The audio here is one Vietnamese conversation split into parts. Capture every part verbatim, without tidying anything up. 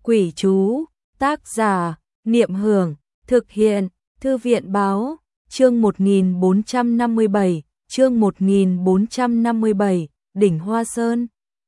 Quỷ chú, tác giả, Niệm Hưởng, thực hiện, Thư viện báo, chương một nghìn bốn trăm năm mươi bảy, chương một nghìn bốn trăm năm mươi bảy, đỉnh Hoa Sơn.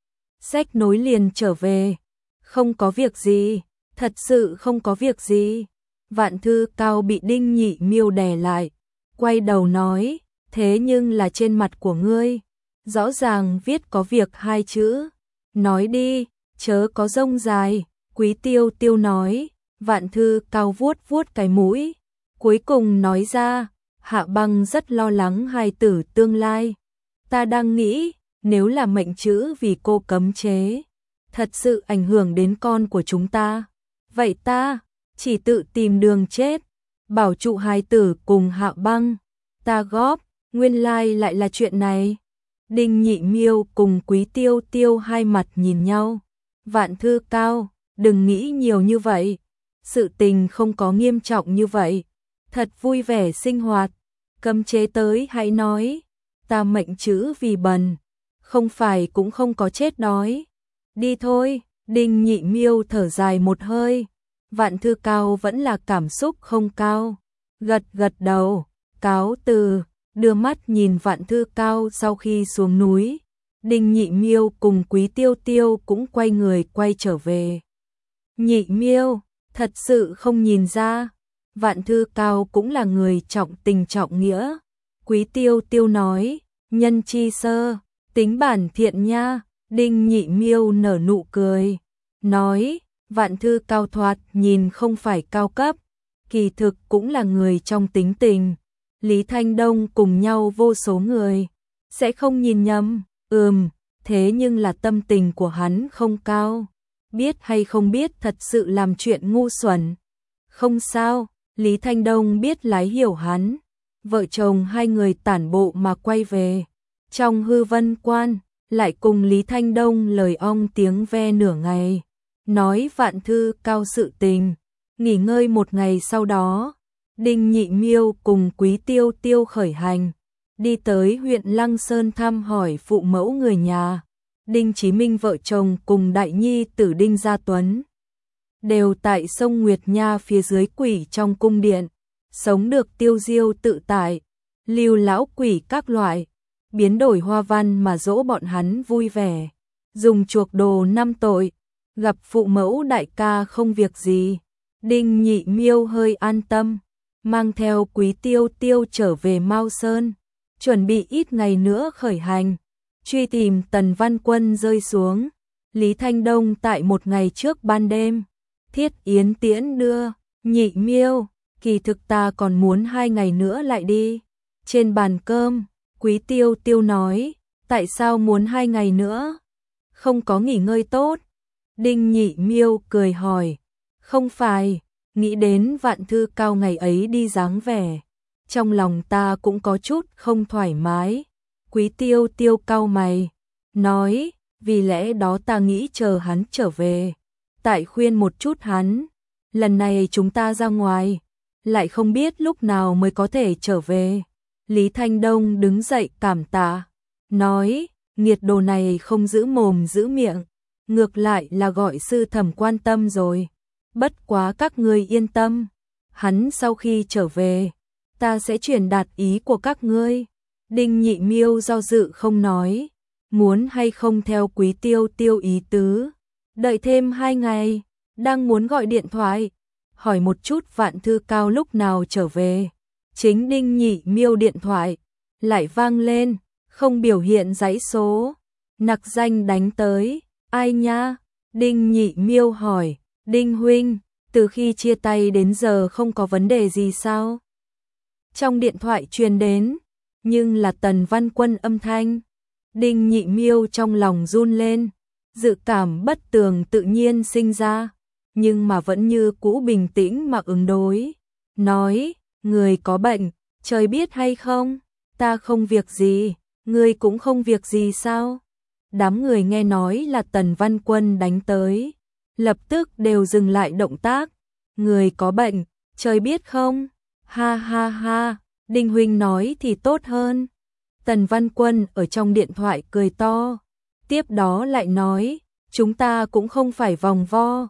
Sách nối liền trở về, không có việc gì, thật sự không có việc gì. Vạn Thư Cao bị Đinh Nhị Miêu đè lại, quay đầu nói, thế nhưng là trên mặt của ngươi, rõ ràng viết có việc hai chữ, nói đi, chớ có rông dài. Quý Tiêu Tiêu nói, Vạn Thư Cao vuốt vuốt cái mũi, cuối cùng nói ra, Hạ Băng rất lo lắng hài tử tương lai. Ta đang nghĩ, nếu là mệnh chữ vì cô cấm chế, thật sự ảnh hưởng đến con của chúng ta, vậy ta chỉ tự tìm đường chết, bảo trụ hài tử cùng Hạ Băng. Ta góp, nguyên lai lại là chuyện này. Đinh Nhị Miêu cùng Quý Tiêu Tiêu hai mặt nhìn nhau. Vạn Thư Cao, đừng nghĩ nhiều như vậy, sự tình không có nghiêm trọng như vậy, thật vui vẻ sinh hoạt, cấm chế tới hãy nói, ta mệnh chữ vì bần, không phải cũng không có chết đói. Đi thôi. Đinh Nhị Miêu thở dài một hơi. Vạn Thư Cao vẫn là cảm xúc không cao, gật gật đầu, cáo từ, đưa mắt nhìn Vạn Thư Cao sau khi xuống núi. Đinh Nhị Miêu cùng Quý Tiêu Tiêu cũng quay người quay trở về. Nhị Miêu, thật sự không nhìn ra, Vạn Thư Cao cũng là người trọng tình trọng nghĩa. Quý Tiêu Tiêu nói, nhân chi sơ, tính bản thiện nha. Đinh Nhị Miêu nở nụ cười, nói, Vạn Thư Cao thoạt nhìn không phải cao cấp, kỳ thực cũng là người trong tính tình. Lý Thanh Đông cùng nhau vô số người, sẽ không nhìn nhầm. Ừm, thế nhưng là tâm tình của hắn không cao, biết hay không biết thật sự làm chuyện ngu xuẩn. Không sao, Lý Thanh Đông biết lái hiểu hắn. Vợ chồng hai người tản bộ mà quay về. Trong Hư Vân Quan, lại cùng Lý Thanh Đông lời ong tiếng ve nửa ngày, nói Vạn Thư Cao sự tình. Nghỉ ngơi một ngày sau đó, Đinh Nhị Miêu cùng Quý Tiêu Tiêu khởi hành, đi tới huyện Lăng Sơn thăm hỏi phụ mẫu người nhà. Đinh Chí Minh vợ chồng cùng đại nhi tử Đinh Gia Tuấn đều tại sông Nguyệt Nha phía dưới quỷ trong cung điện, sống được tiêu diêu tự tại, lưu lão quỷ các loại, biến đổi hoa văn mà dỗ bọn hắn vui vẻ, dùng chuộc đồ năm tội, gặp phụ mẫu đại ca không việc gì. Đinh Nhị Miêu hơi an tâm, mang theo Quý Tiêu Tiêu trở về Mao Sơn, chuẩn bị ít ngày nữa khởi hành, truy tìm Tần Văn Quân rơi xuống. Lý Thanh Đông tại một ngày trước ban đêm, thiết yến tiễn đưa, Nhị Miêu, kỳ thực ta còn muốn hai ngày nữa lại đi. Trên bàn cơm, Quý Tiêu Tiêu nói, tại sao muốn hai ngày nữa? Không có nghỉ ngơi tốt. Đinh Nhị Miêu cười hỏi, không phải, nghĩ đến Vạn Thư Cao ngày ấy đi dáng vẻ, trong lòng ta cũng có chút không thoải mái. Quý Tiêu Tiêu cau mày, nói, vì lẽ đó ta nghĩ chờ hắn trở về, tại khuyên một chút hắn, lần này chúng ta ra ngoài, lại không biết lúc nào mới có thể trở về. Lý Thanh Đông đứng dậy cảm tạ, nói, nghiệt đồ này không giữ mồm giữ miệng, ngược lại là gọi sư thẩm quan tâm rồi. Bất quá các ngươi yên tâm, hắn sau khi trở về, ta sẽ truyền đạt ý của các ngươi. Đinh Nhị Miêu do dự không nói, muốn hay không theo Quý Tiêu Tiêu ý tứ, đợi thêm hai ngày, đang muốn gọi điện thoại, hỏi một chút Vạn Thư Cao lúc nào trở về. Chính Đinh Nhị Miêu điện thoại lại vang lên, không biểu hiện dãy số, nặc danh đánh tới. Ai nha? Đinh Nhị Miêu hỏi, Đinh huynh, từ khi chia tay đến giờ không có vấn đề gì sao? Trong điện thoại truyền đến, nhưng là Tần Văn Quân âm thanh. Đinh Nhị Miêu trong lòng run lên, dự cảm bất tường tự nhiên sinh ra, nhưng mà vẫn như cũ bình tĩnh mà ứng đối, nói, người có bệnh, trời biết hay không? Ta không việc gì, người cũng không việc gì sao? Đám người nghe nói là Tần Văn Quân đánh tới, lập tức đều dừng lại động tác. Người có bệnh, trời biết không? Ha ha ha, Đinh huynh nói thì tốt hơn. Tần Văn Quân ở trong điện thoại cười to, tiếp đó lại nói, chúng ta cũng không phải vòng vo,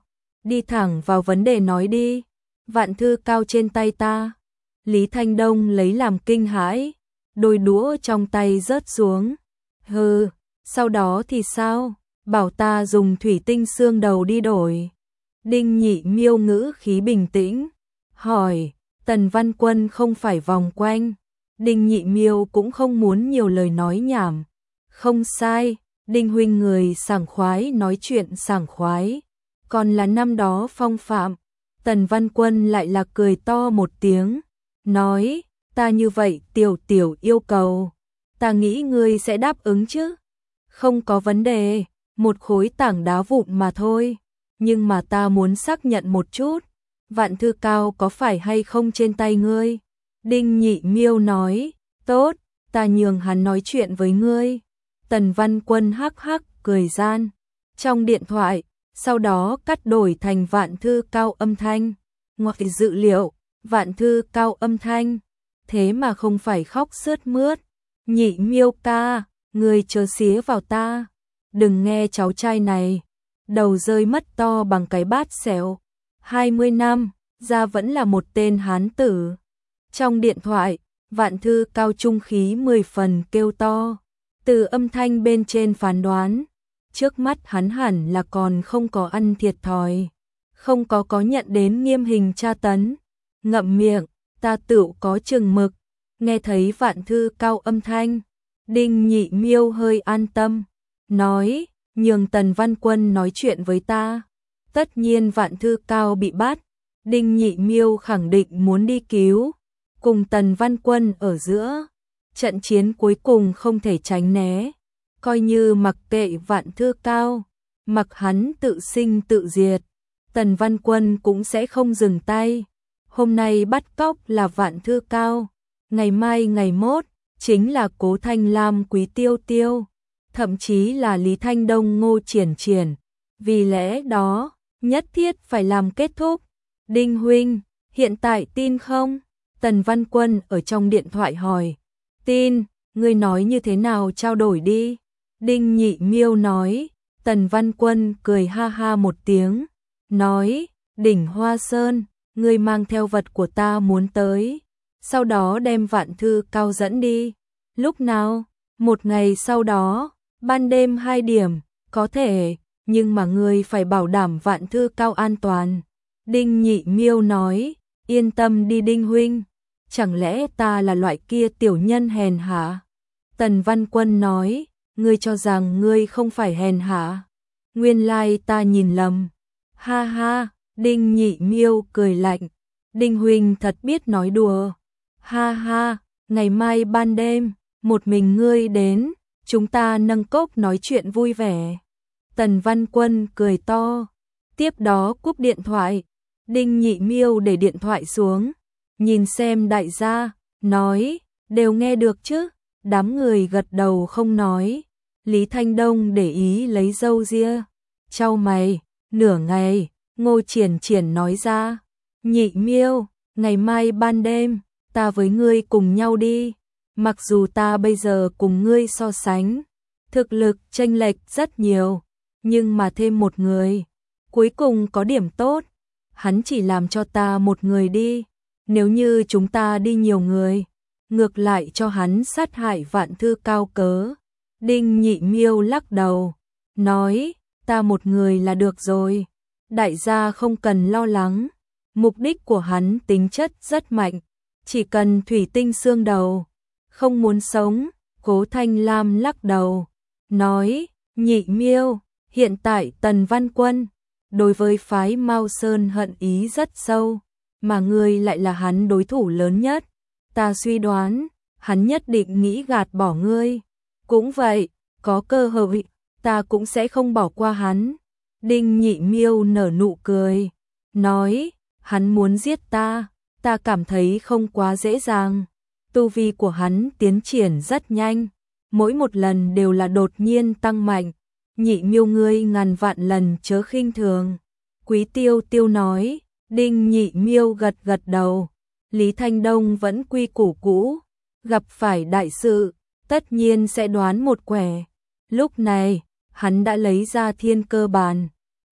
đi thẳng vào vấn đề nói đi, vạn thư cao trên tay ta. Lý Thanh Đông lấy làm kinh hãi, đôi đũa trong tay rớt xuống. Hừ, sau đó thì sao? Bảo ta dùng thủy tinh xương đầu đi đổi. Đinh Nhị Miêu ngữ khí bình tĩnh, hỏi, Tần Văn Quân không phải vòng quanh. Đinh Nhị Miêu cũng không muốn nhiều lời nói nhảm. Không sai, Đinh huynh người sảng khoái nói chuyện sảng khoái, còn là năm đó phong phạm. Tần Văn Quân lại là cười to một tiếng, nói, ta như vậy tiểu tiểu yêu cầu, ta nghĩ ngươi sẽ đáp ứng chứ. Không có vấn đề, một khối tảng đá vụn mà thôi, nhưng mà ta muốn xác nhận một chút, vạn thư cao có phải hay không trên tay ngươi. Đinh Nhị Miêu nói, tốt, ta nhường hắn nói chuyện với ngươi. Tần Văn Quân hắc hắc cười gian trong điện thoại, sau đó cắt đổi thành vạn thư cao âm thanh. Ngoài dự liệu, vạn thư cao âm thanh, thế mà không phải khóc sướt mướt. Nhị Miêu ca, ngươi chớ xía vào ta, đừng nghe cháu trai này, đầu rơi mất to bằng cái bát xẻo. hai mươi năm, ra vẫn là một tên hán tử. Trong điện thoại, vạn thư cao trung khí mười phần kêu to, từ âm thanh bên trên phán đoán, trước mắt hắn hẳn là còn không có ăn thiệt thòi, không có có nhận đến nghiêm hình tra tấn. Ngậm miệng, ta tự có chừng mực. Nghe thấy vạn thư cao âm thanh, Đinh Nhị Miêu hơi an tâm, nói, nhường Tần Văn Quân nói chuyện với ta. Tất nhiên vạn thư cao bị bắt, Đinh Nhị Miêu khẳng định muốn đi cứu, cùng Tần Văn Quân ở giữa, trận chiến cuối cùng không thể tránh né, coi như mặc kệ vạn thư cao, mặc hắn tự sinh tự diệt, Tần Văn Quân cũng sẽ không dừng tay. Hôm nay bắt cóc là vạn thư cao, ngày mai ngày mốt chính là Cố Thanh Lam Quý Tiêu Tiêu, thậm chí là Lý Thanh Đông Ngô Triển Triển. Vì lẽ đó, nhất thiết phải làm kết thúc. Đinh huynh, hiện tại tin không? Tần Văn Quân ở trong điện thoại hỏi. Tin, ngươi nói như thế nào trao đổi đi. Đinh Nhị Miêu nói. Tần Văn Quân cười ha ha một tiếng, nói, đỉnh Hoa Sơn, ngươi mang theo vật của ta muốn tới, sau đó đem vạn thư cao dẫn đi. Lúc nào? Một ngày sau đó, ban đêm hai điểm, có thể, nhưng mà ngươi phải bảo đảm vạn thư cao an toàn. Đinh Nhị Miêu nói, yên tâm đi Đinh huynh, chẳng lẽ ta là loại kia tiểu nhân hèn hạ? Tần Văn Quân nói, ngươi cho rằng ngươi không phải hèn hạ, nguyên lai ta nhìn lầm. Ha ha, Đinh Nhị Miêu cười lạnh, Đinh huynh thật biết nói đùa. Ha ha, ngày mai ban đêm, một mình ngươi đến, chúng ta nâng cốc nói chuyện vui vẻ. Tần Văn Quân cười to, tiếp đó cúp điện thoại. Đinh Nhị Miêu để điện thoại xuống, nhìn xem đại gia, nói, đều nghe được chứ? Đám người gật đầu không nói. Lý Thanh Đông để ý lấy râu ria, chau mày, nửa ngày, Ngô Triển Triển nói ra, Nhị Miêu, ngày mai ban đêm, ta với ngươi cùng nhau đi. Mặc dù ta bây giờ cùng ngươi so sánh, thực lực chênh lệch rất nhiều, nhưng mà thêm một người, cuối cùng có điểm tốt, hắn chỉ làm cho ta một người đi. Nếu như chúng ta đi nhiều người, ngược lại cho hắn sát hại vạn thư cao cớ. Đinh Nhị Miêu lắc đầu, nói, ta một người là được rồi, đại gia không cần lo lắng. Mục đích của hắn tính chất rất mạnh, chỉ cần thủy tinh xương đầu, không muốn sống. Cố Thanh Lam lắc đầu, nói, Nhị Miêu, hiện tại Tần Văn Quân đối với phái Mao Sơn hận ý rất sâu, mà ngươi lại là hắn đối thủ lớn nhất. Ta suy đoán, hắn nhất định nghĩ gạt bỏ ngươi. Cũng vậy, có cơ hội, ta cũng sẽ không bỏ qua hắn. Đinh Nhị Miêu nở nụ cười, nói, hắn muốn giết ta, ta cảm thấy không quá dễ dàng. Tu vi của hắn tiến triển rất nhanh, mỗi một lần đều là đột nhiên tăng mạnh. Nhị Miêu ngươi ngàn vạn lần chớ khinh thường. Quý Tiêu Tiêu nói. Đinh Nhị Miêu gật gật đầu. Lý Thanh Đông vẫn quy củ cũ, gặp phải đại sự, tất nhiên sẽ đoán một quẻ. Lúc này, hắn đã lấy ra thiên cơ bàn,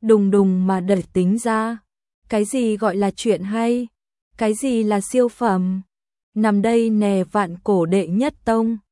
đùng đùng mà đẩy tính ra. Cái gì gọi là chuyện hay? Cái gì là siêu phẩm? Nằm đây nè vạn cổ đệ nhất tông.